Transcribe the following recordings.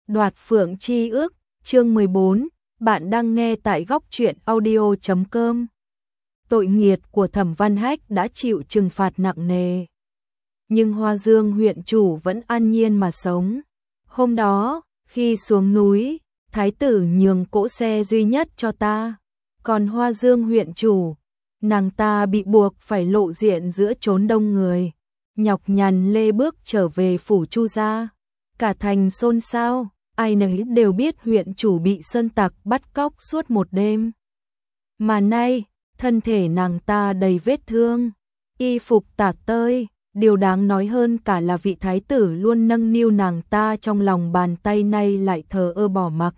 Đoạt Phượng Chi Ước, chương 14, bạn đang nghe tại góc truyện audio.com. Tội nghiệt của Thẩm Văn Hách đã chịu trừng phạt nặng nề. Nhưng Hoa Dương huyện chủ vẫn an nhiên mà sống. Hôm đó, khi xuống núi, thái tử nhường cỗ xe duy nhất cho ta. Còn Hoa Dương huyện chủ, nàng ta bị buộc phải lộ diện giữa chốn đông người. Nhọc nhằn lê bước trở về phủ Chu gia. Cả thành xôn xao, ai nấy đều biết huyện chủ bị sơn tặc bắt cóc suốt một đêm. Mà nay, thân thể nàng ta đầy vết thương, y phục tả tơi, điều đáng nói hơn cả là vị thái tử luôn nâng niu nàng ta trong lòng bàn tay nay lại thờ ơ bỏ mặc.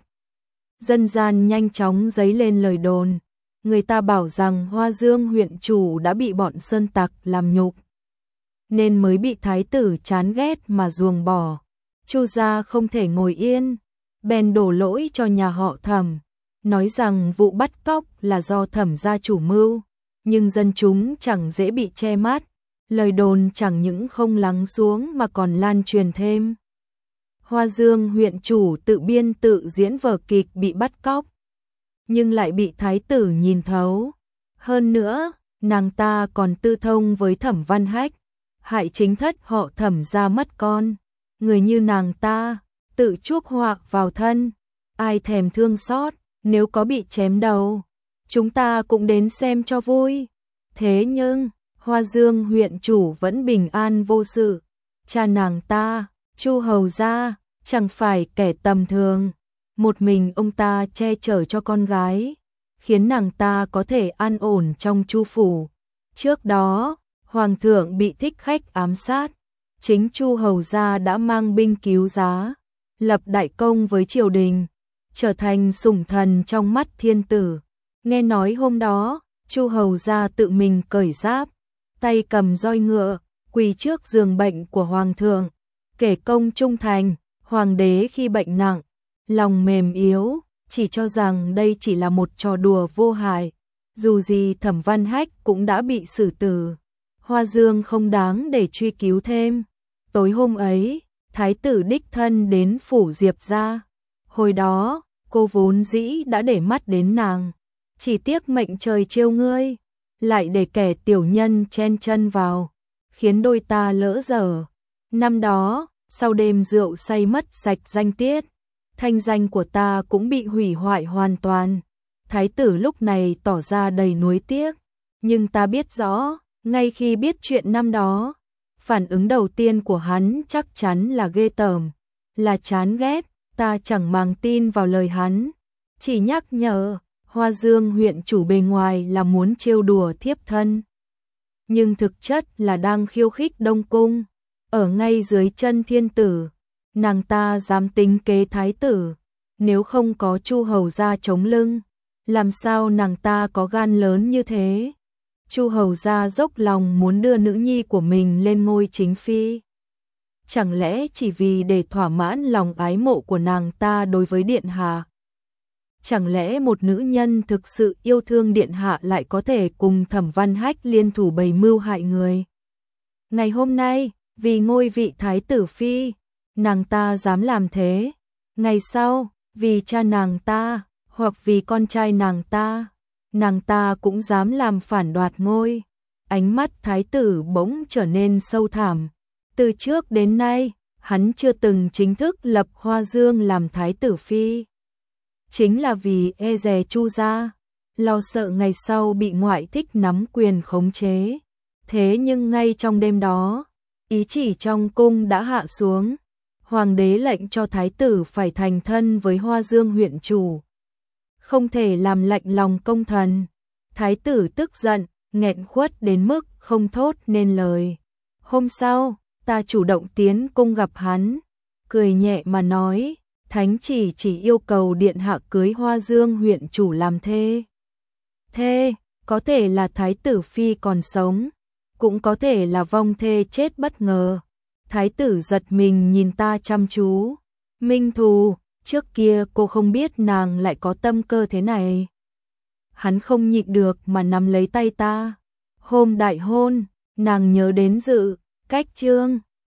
Dân gian nhanh chóng dấy lên lời đồn, người ta bảo rằng Hoa Dương huyện chủ đã bị bọn sơn tặc làm nhục, nên mới bị thái tử chán ghét mà ruồng bỏ. Chu gia không thể ngồi yên, bèn đổ lỗi cho nhà họ Thẩm, nói rằng vụ bắt cóc là do Thẩm gia chủ mưu, nhưng dân chúng chẳng dễ bị che mắt, lời đồn chẳng những không lắng xuống mà còn lan truyền thêm. Hoa Dương huyện chủ tự biên tự diễn vở kịch bị bắt cóc, nhưng lại bị thái tử nhìn thấu. Hơn nữa, nàng ta còn tư thông với Thẩm Văn Hách, hại chính thất họ Thẩm gia mất con. Người như nàng ta, tự chuốc họa vào thân, ai thèm thương xót, nếu có bị chém đầu, chúng ta cũng đến xem cho vui. Thế nhưng, Hoa Dương huyện chủ vẫn bình an vô sự. Cha nàng ta, Chu hầu gia, chẳng phải kẻ tầm thường. Một mình ông ta che chở cho con gái, khiến nàng ta có thể an ổn trong Chu phủ. Trước đó, hoàng thượng bị thích khách ám sát, chính Chu hầu gia đã mang binh cứu giá, lập đại công với triều đình, trở thành sủng thần trong mắt thiên tử. Nghe nói hôm đó, Chu hầu gia tự mình cởi giáp, tay cầm roi ngựa, quỳ trước giường bệnh của hoàng thượng, kể công trung thành. Hoàng đế khi bệnh nặng, lòng mềm yếu, chỉ cho rằng đây chỉ là một trò đùa vô hại. Dù gì Thẩm Văn Hách cũng đã bị xử tử, Hoa Dương không đáng để truy cứu thêm. Tối hôm ấy, thái tử đích thân đến phủ Diệp gia. Hồi đó, cô vốn dĩ đã để mắt đến nàng, chỉ tiếc mệnh trời trêu ngươi, lại để kẻ tiểu nhân chen chân vào, khiến đôi ta lỡ dở. Năm đó, sau đêm rượu say mất sạch danh tiết, thanh danh của ta cũng bị hủy hoại hoàn toàn. Thái tử lúc này tỏ ra đầy nuối tiếc, nhưng ta biết rõ, ngay khi biết chuyện năm đó, phản ứng đầu tiên của hắn chắc chắn là ghê tởm, là chán ghét. Ta chẳng màng tin vào lời hắn, chỉ nhắc nhở, Hoa Dương huyện chủ bề ngoài là muốn trêu đùa thiếp thân, nhưng thực chất là đang khiêu khích Đông cung. Ở ngay dưới chân thiên tử, nàng ta dám tính kế thái tử, nếu không có Chu hầu gia chống lưng, làm sao nàng ta có gan lớn như thế? Chu hầu gia dốc lòng muốn đưa nữ nhi của mình lên ngôi chính phi, chẳng lẽ chỉ vì để thỏa mãn lòng ái mộ của nàng ta đối với điện hạ? Chẳng lẽ một nữ nhân thực sự yêu thương điện hạ lại có thể cùng Thẩm Văn Hách liên thủ bày mưu hại người? Ngày hôm nay, vì ngôi vị thái tử phi, nàng ta dám làm thế. Ngày sau, vì cha nàng ta, hoặc vì con trai nàng ta cũng dám làm phản đoạt ngôi. Ánh mắt thái tử bỗng trở nên sâu thẳm. Từ trước đến nay, hắn chưa từng chính thức lập Hoa Dương làm thái tử phi. Chính là vì e dè Chu gia, lo sợ ngày sau bị ngoại thích nắm quyền khống chế. Thế nhưng ngay trong đêm đó, ý chỉ trong cung đã hạ xuống. Hoàng đế lệnh cho thái tử phải thành thân với Hoa Dương huyện chủ, không thể làm lạnh lòng công thần. Thái tử tức giận, nghẹn khuất đến mức không thốt nên lời. Hôm sau, ta chủ động tiến cung gặp hắn, cười nhẹ mà nói, thánh chỉ yêu cầu điện hạ cưới Hoa Dương huyện chủ làm thê. Thê, có thể là thái tử phi còn sống, cũng có thể là vong thê chết bất ngờ. Thái tử giật mình nhìn ta chăm chú. Minh thù, trước kia cô không biết nàng lại có tâm cơ thế này. Hắn không nhịn được mà nắm lấy tay ta. Hôm đại hôn, nàng nhớ đến dự, cách trương.